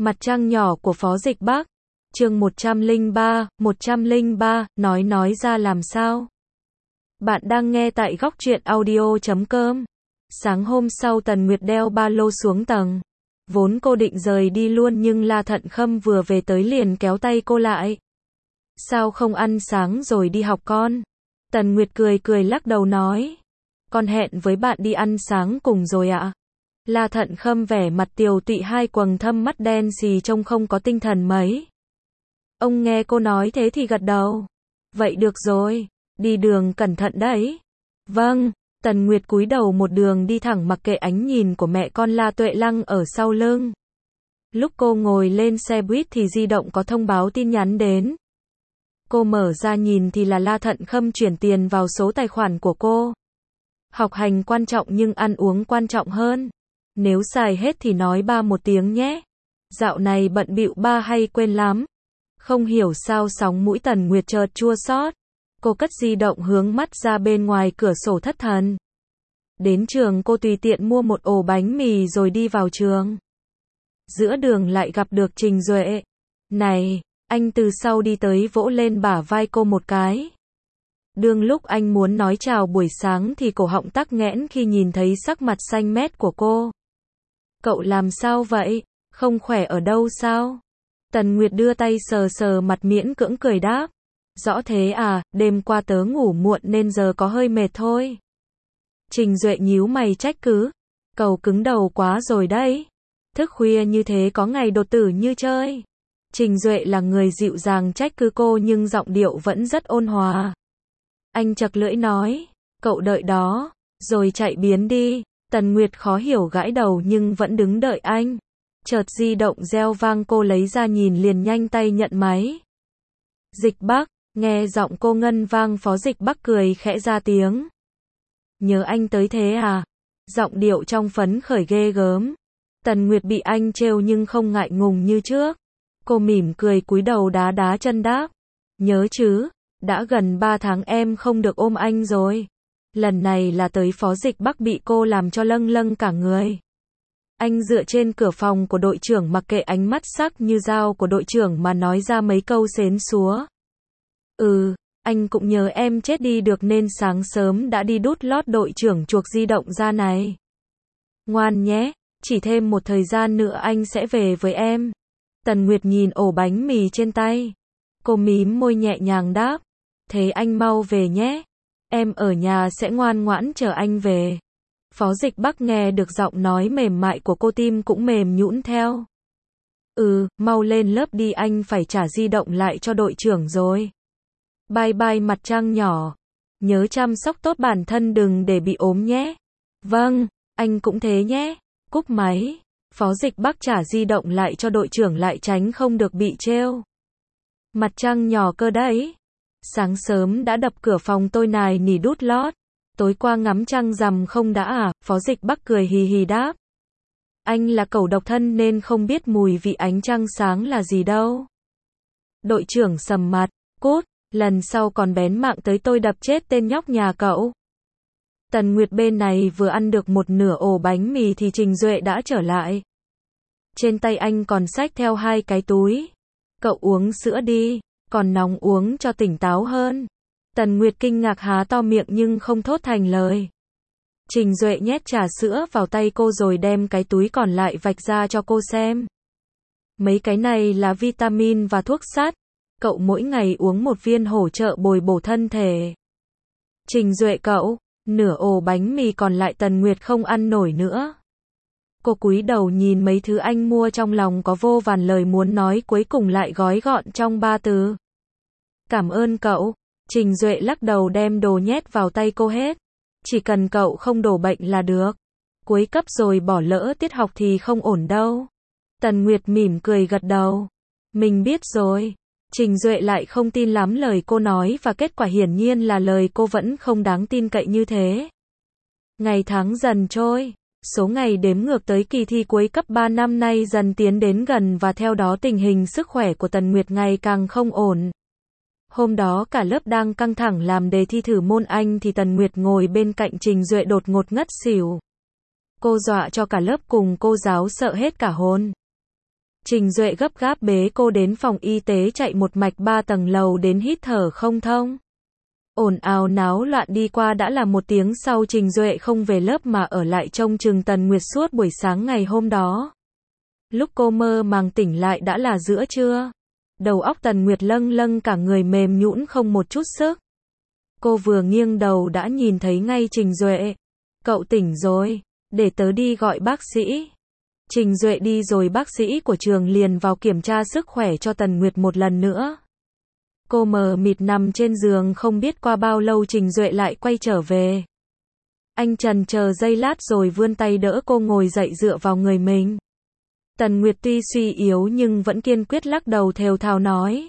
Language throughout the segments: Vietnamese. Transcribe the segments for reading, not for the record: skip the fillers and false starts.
Mặt trăng nhỏ của Phó Dịch Bắc. Chương 103, nói ra làm sao? Bạn đang nghe tại góc truyện audio.com. Sáng hôm sau Tần Nguyệt đeo ba lô xuống tầng. Vốn cô định rời đi luôn nhưng La Thận Khâm vừa về tới liền kéo tay cô lại. Sao không ăn sáng rồi đi học con? Tần Nguyệt cười lắc đầu nói. Con hẹn với bạn đi ăn sáng cùng rồi ạ. La Thận Khâm vẻ mặt tiều tụy, hai quầng thâm mắt đen xì trông không có tinh thần mấy. Ông nghe cô nói thế thì gật đầu. Vậy được rồi, đi đường cẩn thận đấy. Vâng. Tần Nguyệt cúi đầu một đường đi thẳng mặc kệ ánh nhìn của mẹ con La Tuệ Lăng ở sau lưng. Lúc cô ngồi lên xe buýt thì di động có thông báo tin nhắn đến. Cô mở ra nhìn thì là La Thận Khâm chuyển tiền vào số tài khoản của cô. Học hành quan trọng nhưng ăn uống quan trọng hơn. Nếu xài hết thì nói ba một tiếng nhé. Dạo này bận bịu ba hay quên lắm. Không hiểu sao sóng mũi Tần Nguyệt chợt chua xót. Cô cất di động hướng mắt ra bên ngoài cửa sổ thất thần. Đến trường cô tùy tiện mua một ổ bánh mì rồi đi vào trường. Giữa đường lại gặp được Trình Duệ. Này, anh từ sau đi tới vỗ lên bả vai cô một cái. Đương lúc anh muốn nói chào buổi sáng thì cổ họng tắc nghẽn khi nhìn thấy sắc mặt xanh mét của cô. Cậu làm sao vậy? Không khỏe ở đâu sao? Tần Nguyệt đưa tay sờ mặt miễn cưỡng cười đáp. Rõ thế à, đêm qua tớ ngủ muộn nên giờ có hơi mệt thôi. Trình Duệ nhíu mày trách cứ. Cậu cứng đầu quá rồi đấy. Thức khuya như thế có ngày đột tử như chơi. Trình Duệ là người dịu dàng trách cứ cô nhưng giọng điệu vẫn rất ôn hòa. Anh chật lưỡi nói, cậu đợi đó, rồi chạy biến đi. Tần Nguyệt khó hiểu gãi đầu nhưng vẫn đứng đợi anh. Chợt di động reo vang, cô lấy ra nhìn liền nhanh tay nhận máy. Dịch Bắc, nghe giọng cô ngân vang, Phó Dịch Bắc cười khẽ ra tiếng. Nhớ anh tới thế à? Giọng điệu trong phấn khởi ghê gớm. Tần Nguyệt bị anh trêu nhưng không ngại ngùng như trước. Cô mỉm cười cúi đầu đá chân đáp. Nhớ chứ, đã gần 3 tháng em không được ôm anh rồi. Lần này là tới Phó Dịch Bắc bị cô làm cho lâng cả người. Anh dựa trên cửa phòng của đội trưởng mặc kệ ánh mắt sắc như dao của đội trưởng mà nói ra mấy câu xến xúa. Anh cũng nhớ em chết đi được nên sáng sớm đã đi đút lót đội trưởng chuộc di động ra này. Ngoan nhé, chỉ thêm một thời gian nữa anh sẽ về với em. Tần Nguyệt nhìn ổ bánh mì trên tay. Cô mím môi nhẹ nhàng đáp. Thế anh mau về nhé. Em ở nhà sẽ ngoan ngoãn chờ anh về. Phó Dịch Bắc nghe được giọng nói mềm mại của cô, tim cũng mềm nhũn theo. Mau lên lớp đi, anh phải trả di động lại cho đội trưởng rồi. Bye bye mặt trăng nhỏ. Nhớ chăm sóc tốt bản thân đừng để bị ốm nhé. Vâng, anh cũng thế nhé. Cúp máy. Phó Dịch Bắc trả di động lại cho đội trưởng lại tránh không được bị trêu. Mặt trăng nhỏ cơ đấy. Sáng sớm đã đập cửa phòng tôi nài nỉ đút lót. Tối qua ngắm trăng rằm không đã à? Phó Dịch Bắc cười hì hì đáp. Anh là cẩu độc thân nên không biết mùi vị ánh trăng sáng là gì đâu. Đội trưởng sầm mặt. Cút, lần sau còn bén mạng tới tôi đập chết tên nhóc nhà cậu. Tần Nguyệt bên này vừa ăn được một nửa ổ bánh mì thì Trình Duệ đã trở lại. Trên tay anh còn xách theo 2 cái túi. Cậu uống sữa đi, còn nóng uống cho tỉnh táo hơn. Tần Nguyệt kinh ngạc há to miệng nhưng không thốt thành lời. Trình Duệ nhét trà sữa vào tay cô rồi đem cái túi còn lại vạch ra cho cô xem. Mấy cái này là vitamin và thuốc sắt. Cậu mỗi ngày uống một viên hỗ trợ bồi bổ thân thể. Trình Duệ cậu, nửa ổ bánh mì còn lại Tần Nguyệt không ăn nổi nữa. Cô cúi đầu nhìn mấy thứ anh mua, trong lòng có vô vàn lời muốn nói, cuối cùng lại gói gọn trong 3 từ. Cảm ơn cậu. Trình Duệ lắc đầu đem đồ nhét vào tay cô hết. Chỉ cần cậu không đổ bệnh là được. Cuối cấp rồi bỏ lỡ tiết học thì không ổn đâu. Tần Nguyệt mỉm cười gật đầu. Mình biết rồi. Trình Duệ lại không tin lắm lời cô nói và kết quả hiển nhiên là lời cô vẫn không đáng tin cậy như thế. Ngày tháng dần trôi. Số ngày đếm ngược tới kỳ thi cuối cấp 3 năm nay dần tiến đến gần và theo đó tình hình sức khỏe của Tần Nguyệt ngày càng không ổn. Hôm đó cả lớp đang căng thẳng làm đề thi thử môn Anh thì Tần Nguyệt ngồi bên cạnh Trình Duệ đột ngột ngất xỉu. Cô dọa cho cả lớp cùng cô giáo sợ hết cả hồn. Trình Duệ gấp gáp bế cô đến phòng y tế, chạy một mạch 3 tầng lầu đến hít thở không thông. Ồn ào náo loạn đi qua đã là 1 tiếng sau, Trình Duệ không về lớp mà ở lại trông chừng Tần Nguyệt suốt buổi sáng ngày hôm đó. Lúc cô mơ màng tỉnh lại đã là giữa trưa. Đầu óc Tần Nguyệt lâng lâng, cả người mềm nhũn không một chút sức. Cô vừa nghiêng đầu đã nhìn thấy ngay Trình Duệ. Cậu tỉnh rồi, để tớ đi gọi bác sĩ. Trình Duệ đi rồi bác sĩ của trường liền vào kiểm tra sức khỏe cho Tần Nguyệt một lần nữa. Cô mờ mịt nằm trên giường, không biết qua bao lâu Trình Duệ lại quay trở về. Anh chần chờ giây lát rồi vươn tay đỡ cô ngồi dậy dựa vào người mình. Tần Nguyệt tuy suy yếu nhưng vẫn kiên quyết lắc đầu thều thào nói.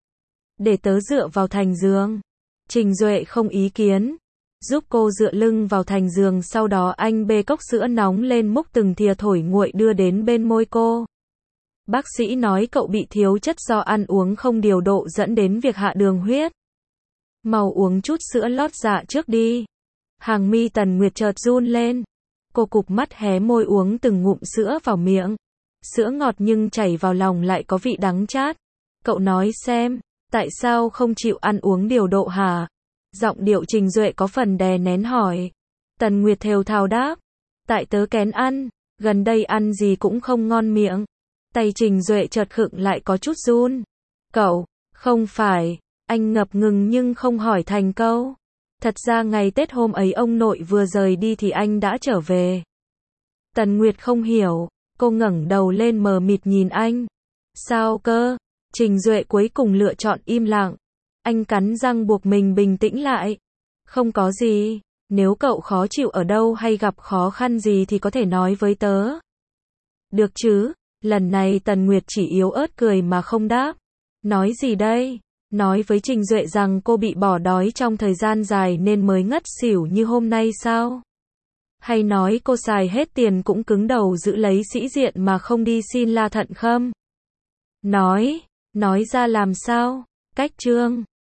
Để tớ dựa vào thành giường. Trình Duệ không ý kiến. Giúp cô dựa lưng vào thành giường, sau đó anh bê cốc sữa nóng lên múc từng thìa thổi nguội đưa đến bên môi cô. Bác sĩ nói cậu bị thiếu chất do ăn uống không điều độ dẫn đến việc hạ đường huyết. Mau uống chút sữa lót dạ trước đi. Hàng mi Tần Nguyệt chợt run lên. Cô cụp mắt hé môi uống từng ngụm sữa vào miệng. Sữa ngọt nhưng chảy vào lòng lại có vị đắng chát. Cậu nói xem, tại sao không chịu ăn uống điều độ hả? Giọng điệu Trình Duệ có phần đè nén hỏi. Tần Nguyệt thều thào đáp. Tại tớ kén ăn, gần đây ăn gì cũng không ngon miệng. Tay Trình Duệ chợt khựng lại có chút run. Cậu, không phải, anh ngập ngừng nhưng không hỏi thành câu. Thật ra ngày Tết hôm ấy ông nội vừa rời đi thì anh đã trở về. Tần Nguyệt không hiểu, cô ngẩng đầu lên mờ mịt nhìn anh. Sao cơ? Trình Duệ cuối cùng lựa chọn im lặng. Anh cắn răng buộc mình bình tĩnh lại. Không có gì, nếu cậu khó chịu ở đâu hay gặp khó khăn gì thì có thể nói với tớ. Được chứ? Lần này Tần Nguyệt chỉ yếu ớt cười mà không đáp. Nói gì đây? Nói với Trình Duệ rằng cô bị bỏ đói trong thời gian dài nên mới ngất xỉu như hôm nay sao? Hay nói cô xài hết tiền cũng cứng đầu giữ lấy sĩ diện mà không đi xin La Thận Khâm? Nói ra làm sao? Cách chương